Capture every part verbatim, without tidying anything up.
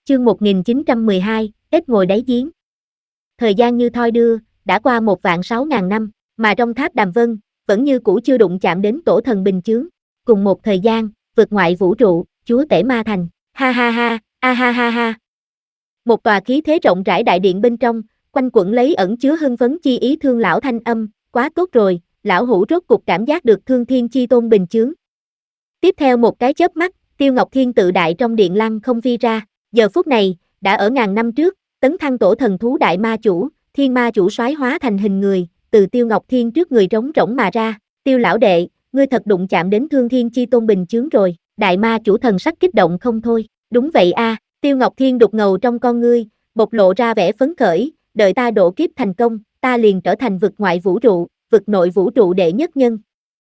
Chương một nghìn chín trăm mười hai, ếch ngồi đáy giếng. Thời gian như thoi đưa, đã qua một vạn sáu ngàn năm, mà trong tháp Đàm Vân, vẫn như cũ chưa đụng chạm đến tổ thần bình chướng. Cùng một thời gian, vực ngoại vũ trụ, chúa tể ma thành, ha ha ha, a ha ha ha. Một tòa khí thế rộng rãi đại điện bên trong, quanh quẩn lấy ẩn chứa hưng phấn chi ý thương lão thanh âm, quá tốt rồi, lão hủ rốt cục cảm giác được thương thiên chi tôn bình chướng. Tiếp theo một cái chớp mắt, Tiêu Ngọc Thiên tự đại trong điện lăng không phi ra. Giờ phút này, đã ở ngàn năm trước, tấn thăng tổ thần thú đại ma chủ, thiên ma chủ soái hóa thành hình người, từ Tiêu Ngọc Thiên trước người trống rỗng mà ra. Tiêu lão đệ, ngươi thật đụng chạm đến thương thiên chi tôn bình chướng rồi. Đại ma chủ thần sắc kích động không thôi. Đúng vậy a, Tiêu Ngọc Thiên đục ngầu trong con ngươi, bộc lộ ra vẻ phấn khởi, đợi ta độ kiếp thành công, ta liền trở thành vực ngoại vũ trụ, vực nội vũ trụ đệ nhất nhân.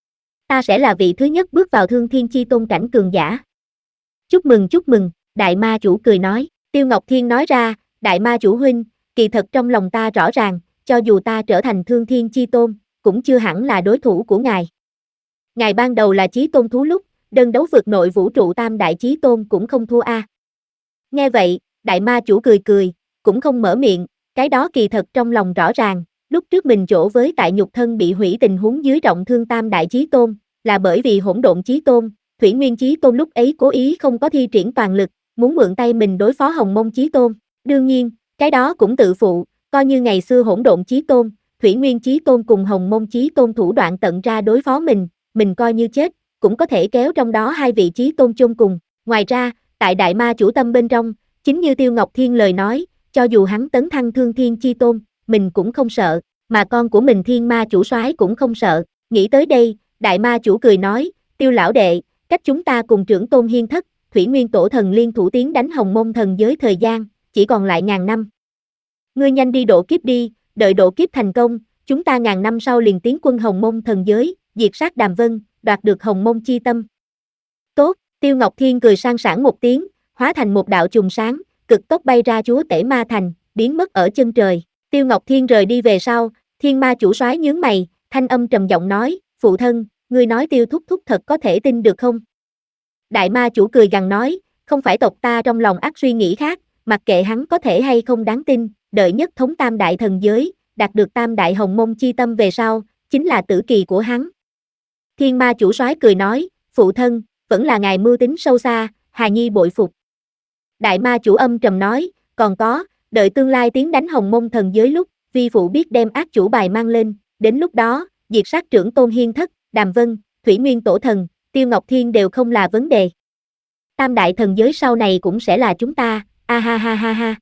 Ta sẽ là vị thứ nhất bước vào thương thiên chi tôn cảnh cường giả. Chúc mừng chúc mừng, đại ma chủ cười nói. Tiêu Ngọc Thiên nói ra, đại ma chủ huynh, kỳ thật trong lòng ta rõ ràng, cho dù ta trở thành thương thiên chi tôn, cũng chưa hẳn là đối thủ của ngài. Ngài ban đầu là chí tôn thú lúc, đơn đấu vượt nội vũ trụ tam đại chí tôn cũng không thua a. Nghe vậy, đại ma chủ cười cười, cũng không mở miệng, cái đó kỳ thật trong lòng rõ ràng, lúc trước mình chỗ với tại nhục thân bị hủy tình huống dưới trọng thương tam đại chí tôn, là bởi vì hỗn độn chí tôn, Thủy Nguyên chí tôn lúc ấy cố ý không có thi triển toàn lực, muốn mượn tay mình đối phó Hồng Mông chí tôn. Đương nhiên, cái đó cũng tự phụ, coi như ngày xưa hỗn độn chí tôn, Thủy Nguyên chí tôn cùng Hồng Mông chí tôn thủ đoạn tận ra đối phó mình, mình coi như chết, cũng có thể kéo trong đó hai vị chí tôn chôn cùng. Ngoài ra, tại đại ma chủ tâm bên trong, chính như Tiêu Ngọc Thiên lời nói, cho dù hắn tấn thăng thương thiên chi tôn, mình cũng không sợ, mà con của mình thiên ma chủ soái cũng không sợ. Nghĩ tới đây, đại ma chủ cười nói, Tiêu lão đệ, cách chúng ta cùng trưởng tôn hiên thất, Thủy Nguyên tổ thần liên thủ tiến đánh Hồng Mông thần giới thời gian, chỉ còn lại ngàn năm. Ngươi nhanh đi độ kiếp đi, đợi độ kiếp thành công, chúng ta ngàn năm sau liền tiến quân Hồng Mông thần giới, diệt sát Đàm Vân, đoạt được Hồng Mông chi tâm. Tốt, Tiêu Ngọc Thiên cười sang sảng một tiếng, hóa thành một đạo chùm sáng, cực tốc bay ra chúa tể ma thành, biến mất ở chân trời. Tiêu Ngọc Thiên rời đi về sau, thiên ma chủ soái nhướng mày, thanh âm trầm giọng nói, phụ thân, ngươi nói Tiêu thúc thúc thật có thể tin được không? Đại ma chủ cười gằn nói, không phải tộc ta trong lòng ác suy nghĩ khác, mặc kệ hắn có thể hay không đáng tin, đợi nhất thống tam đại thần giới, đạt được tam đại hồng mông chi tâm về sau, chính là tử kỳ của hắn. Thiên ma chủ soái cười nói, phụ thân, vẫn là ngài mưu tính sâu xa, Hà Nhi bội phục. Đại ma chủ âm trầm nói, còn có, đợi tương lai tiến đánh Hồng Mông thần giới lúc, vi phụ biết đem ác chủ bài mang lên, đến lúc đó, diệt sát trưởng tôn hiên thất, Đàm Vân, Thủy Nguyên tổ thần, Tiêu Ngọc Thiên đều không là vấn đề. Tam đại thần giới sau này cũng sẽ là chúng ta, a ha ha ha ha.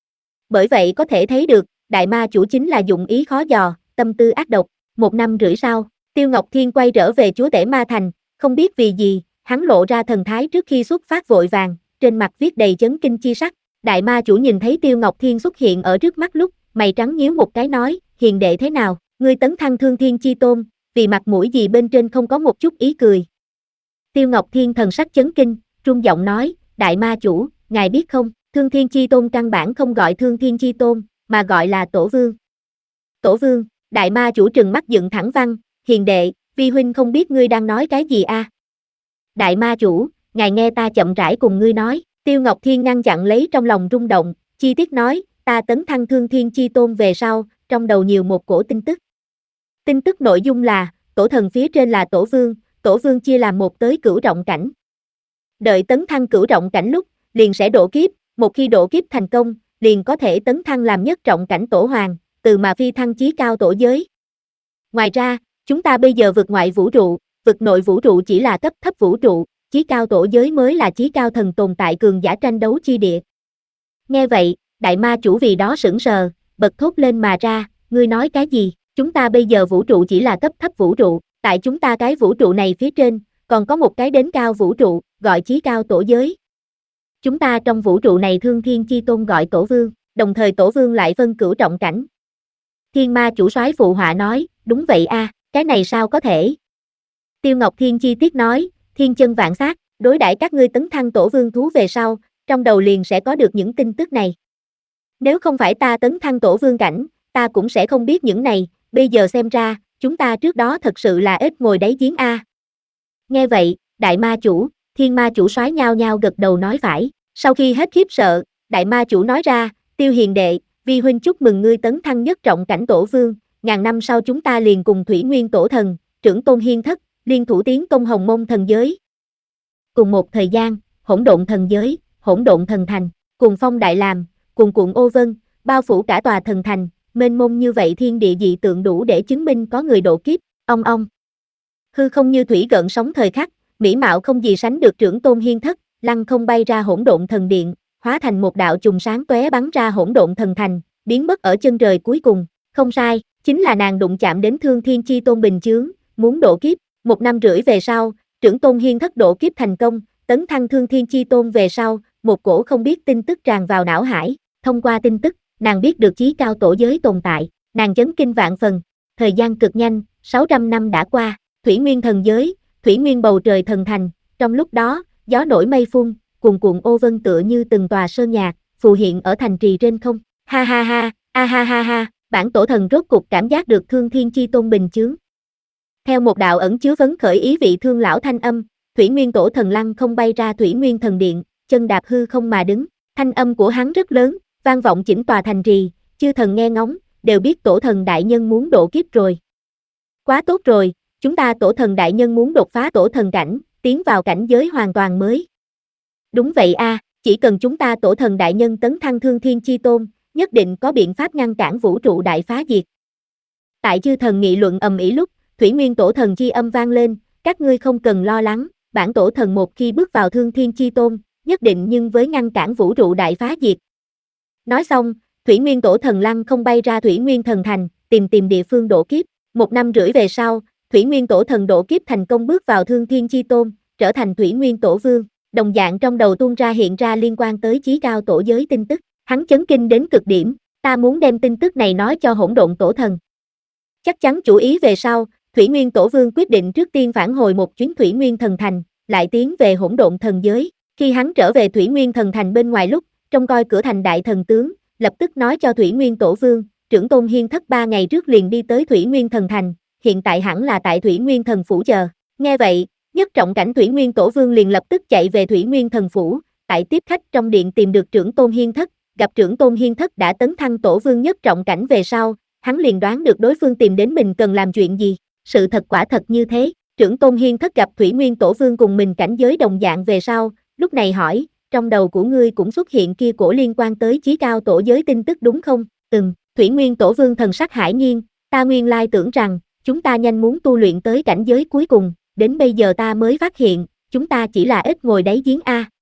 Bởi vậy có thể thấy được, đại ma chủ chính là dụng ý khó dò, tâm tư ác độc. Một năm rưỡi sau, Tiêu Ngọc Thiên quay trở về chúa tể ma thành, không biết vì gì, hắn lộ ra thần thái trước khi xuất phát vội vàng, trên mặt viết đầy chấn kinh chi sắc. Đại ma chủ nhìn thấy Tiêu Ngọc Thiên xuất hiện ở trước mắt lúc, mày trắng nhíu một cái nói, hiền đệ thế nào, ngươi tấn thăng thương thiên chi tôn, vì mặt mũi gì bên trên không có một chút ý cười. Tiêu Ngọc Thiên thần sắc chấn kinh, run giọng nói, đại ma chủ, ngài biết không, thương thiên chi tôn căn bản không gọi thương thiên chi tôn, mà gọi là tổ vương. Tổ vương, đại ma chủ trừng mắt dựng thẳng văn, hiền đệ, vi huynh không biết ngươi đang nói cái gì a? À? Đại ma chủ, ngài nghe ta chậm rãi cùng ngươi nói. Tiêu Ngọc Thiên ngăn chặn lấy trong lòng rung động, chi tiết nói, ta tấn thăng thương thiên chi tôn về sau, trong đầu nhiều một cổ tin tức. Tin tức nội dung là, tổ thần phía trên là tổ vương, tổ vương chia làm một tới cửu trọng cảnh. Đợi tấn thăng cửu trọng cảnh lúc, liền sẽ độ kiếp, một khi độ kiếp thành công, liền có thể tấn thăng làm nhất trọng cảnh tổ hoàng, từ mà phi thăng chí cao tổ giới. Ngoài ra, chúng ta bây giờ vượt ngoại vũ trụ, vượt nội vũ trụ chỉ là cấp thấp vũ trụ, chí cao tổ giới mới là chí cao thần tồn tại cường giả tranh đấu chi địa. Nghe vậy, đại ma chủ vì đó sững sờ, bật thốt lên mà ra, ngươi nói cái gì, chúng ta bây giờ vũ trụ chỉ là cấp thấp vũ trụ, tại chúng ta cái vũ trụ này phía trên, còn có một cái đến cao vũ trụ, gọi chí cao tổ giới. Chúng ta trong vũ trụ này thương thiên chi tôn gọi tổ vương, đồng thời tổ vương lại phân cửu trọng cảnh. Thiên ma chủ soái phụ họa nói, đúng vậy a, à, cái này sao có thể. Tiêu Ngọc Thiên chi tiết nói, thiên chân vạn sát, đối đãi các ngươi tấn thăng tổ vương thú về sau, trong đầu liền sẽ có được những tin tức này. Nếu không phải ta tấn thăng tổ vương cảnh, ta cũng sẽ không biết những này, bây giờ xem ra, chúng ta trước đó thật sự là ếch ngồi đáy giếng a. Nghe vậy, đại ma chủ, thiên ma chủ soái nhao nhao gật đầu nói phải. Sau khi hết khiếp sợ, Đại ma chủ nói ra, Tiêu hiền đệ, vi huynh chúc mừng ngươi tấn thăng nhất trọng cảnh tổ vương, ngàn năm sau chúng ta liền cùng Thủy Nguyên tổ thần, trưởng tôn hiên thất, liên thủ tiến công Hồng Mông thần giới. Cùng một thời gian, hỗn độn thần giới, hỗn độn thần thành, cùng phong đại làm, cùng cuộn ô vân, bao phủ cả tòa thần thành, mênh mông như vậy thiên địa dị tượng đủ để chứng minh có người độ kiếp, ong ong. Hư không như thủy gợn sóng thời khắc, mỹ mạo không gì sánh được trưởng tôn hiên thất, lăng không bay ra hỗn độn thần điện, hóa thành một đạo chùm sáng tóe bắn ra hỗn độn thần thành, biến mất ở chân trời cuối cùng, không sai, chính là nàng đụng chạm đến Thương Thiên Chi Tôn bình chướng, muốn độ kiếp, một năm rưỡi về sau, trưởng tôn hiên thất độ kiếp thành công, tấn thăng Thương Thiên Chi Tôn về sau, một cổ không biết tin tức tràn vào não hải, thông qua tin tức, nàng biết được chí cao tổ giới tồn tại, nàng chấn kinh vạn phần, thời gian cực nhanh, sáu trăm năm đã qua, Thủy Nguyên thần giới, Thủy Nguyên bầu trời thần thành, trong lúc đó, gió nổi mây phun, cuồn cuộn ô vân tựa như từng tòa sơn nhạc, phù hiện ở thành trì trên không, ha ha ha, a ha ha ha, bản tổ thần rốt cục cảm giác được Thương Thiên Chi Tôn bình chướng. Theo một đạo ẩn chứa vấn khởi ý vị thương lão thanh âm, Thủy Nguyên tổ thần lăng không bay ra Thủy Nguyên thần điện, chân đạp hư không mà đứng, thanh âm của hắn rất lớn, vang vọng chỉnh tòa thành trì, chư thần nghe ngóng, đều biết tổ thần đại nhân muốn độ kiếp rồi. Quá tốt rồi, chúng ta tổ thần đại nhân muốn đột phá tổ thần cảnh, tiến vào cảnh giới hoàn toàn mới. Đúng vậy a, à, chỉ cần chúng ta tổ thần đại nhân tấn thăng Thương Thiên Chi Tôn, nhất định có biện pháp ngăn cản vũ trụ đại phá diệt. Tại chư thần nghị luận ầm ĩ lúc, Thủy Nguyên tổ thần chi âm vang lên, các ngươi không cần lo lắng, bản tổ thần một khi bước vào Thương Thiên Chi Tôn, nhất định nhưng với ngăn cản vũ trụ đại phá diệt. Nói xong, Thủy Nguyên tổ thần lăng không bay ra Thủy Nguyên thần thành, tìm tìm địa phương độ kiếp, một năm rưỡi về sau, Thủy Nguyên tổ thần độ kiếp thành công bước vào Thương Thiên Chi Tôn, trở thành Thủy Nguyên tổ vương, đồng dạng trong đầu tuôn ra hiện ra liên quan tới chí cao tổ giới tin tức, hắn chấn kinh đến cực điểm, ta muốn đem tin tức này nói cho hỗn độn tổ thần. Chắc chắn chủ ý về sau, Thủy Nguyên tổ vương quyết định trước tiên phản hồi một chuyến Thủy Nguyên thần thành, lại tiến về hỗn độn thần giới, khi hắn trở về Thủy Nguyên thần thành bên ngoài lúc, trông coi cửa thành đại thần tướng, lập tức nói cho Thủy Nguyên tổ vương, trưởng tôn hiên thất ba ngày trước liền đi tới Thủy Nguyên thần thành, hiện tại hẳn là tại Thủy Nguyên thần phủ chờ. Nghe vậy, nhất trọng cảnh Thủy Nguyên tổ vương liền lập tức chạy về Thủy Nguyên thần phủ, tại tiếp khách trong điện tìm được trưởng tôn hiên thất, gặp trưởng tôn hiên thất đã tấn thăng tổ vương nhất trọng cảnh về sau, hắn liền đoán được đối phương tìm đến mình cần làm chuyện gì, sự thật quả thật như thế, trưởng tôn hiên thất gặp Thủy Nguyên tổ vương cùng mình cảnh giới đồng dạng về sau, lúc này hỏi, trong đầu của ngươi cũng xuất hiện kia cổ liên quan tới chí cao tổ giới tin tức đúng không? Ừm, Thủy Nguyên tổ vương thần sắc hải nhiên, ta nguyên lai tưởng rằng, chúng ta nhanh muốn tu luyện tới cảnh giới cuối cùng, đến bây giờ ta mới phát hiện, chúng ta chỉ là ít ngồi đáy giếng a.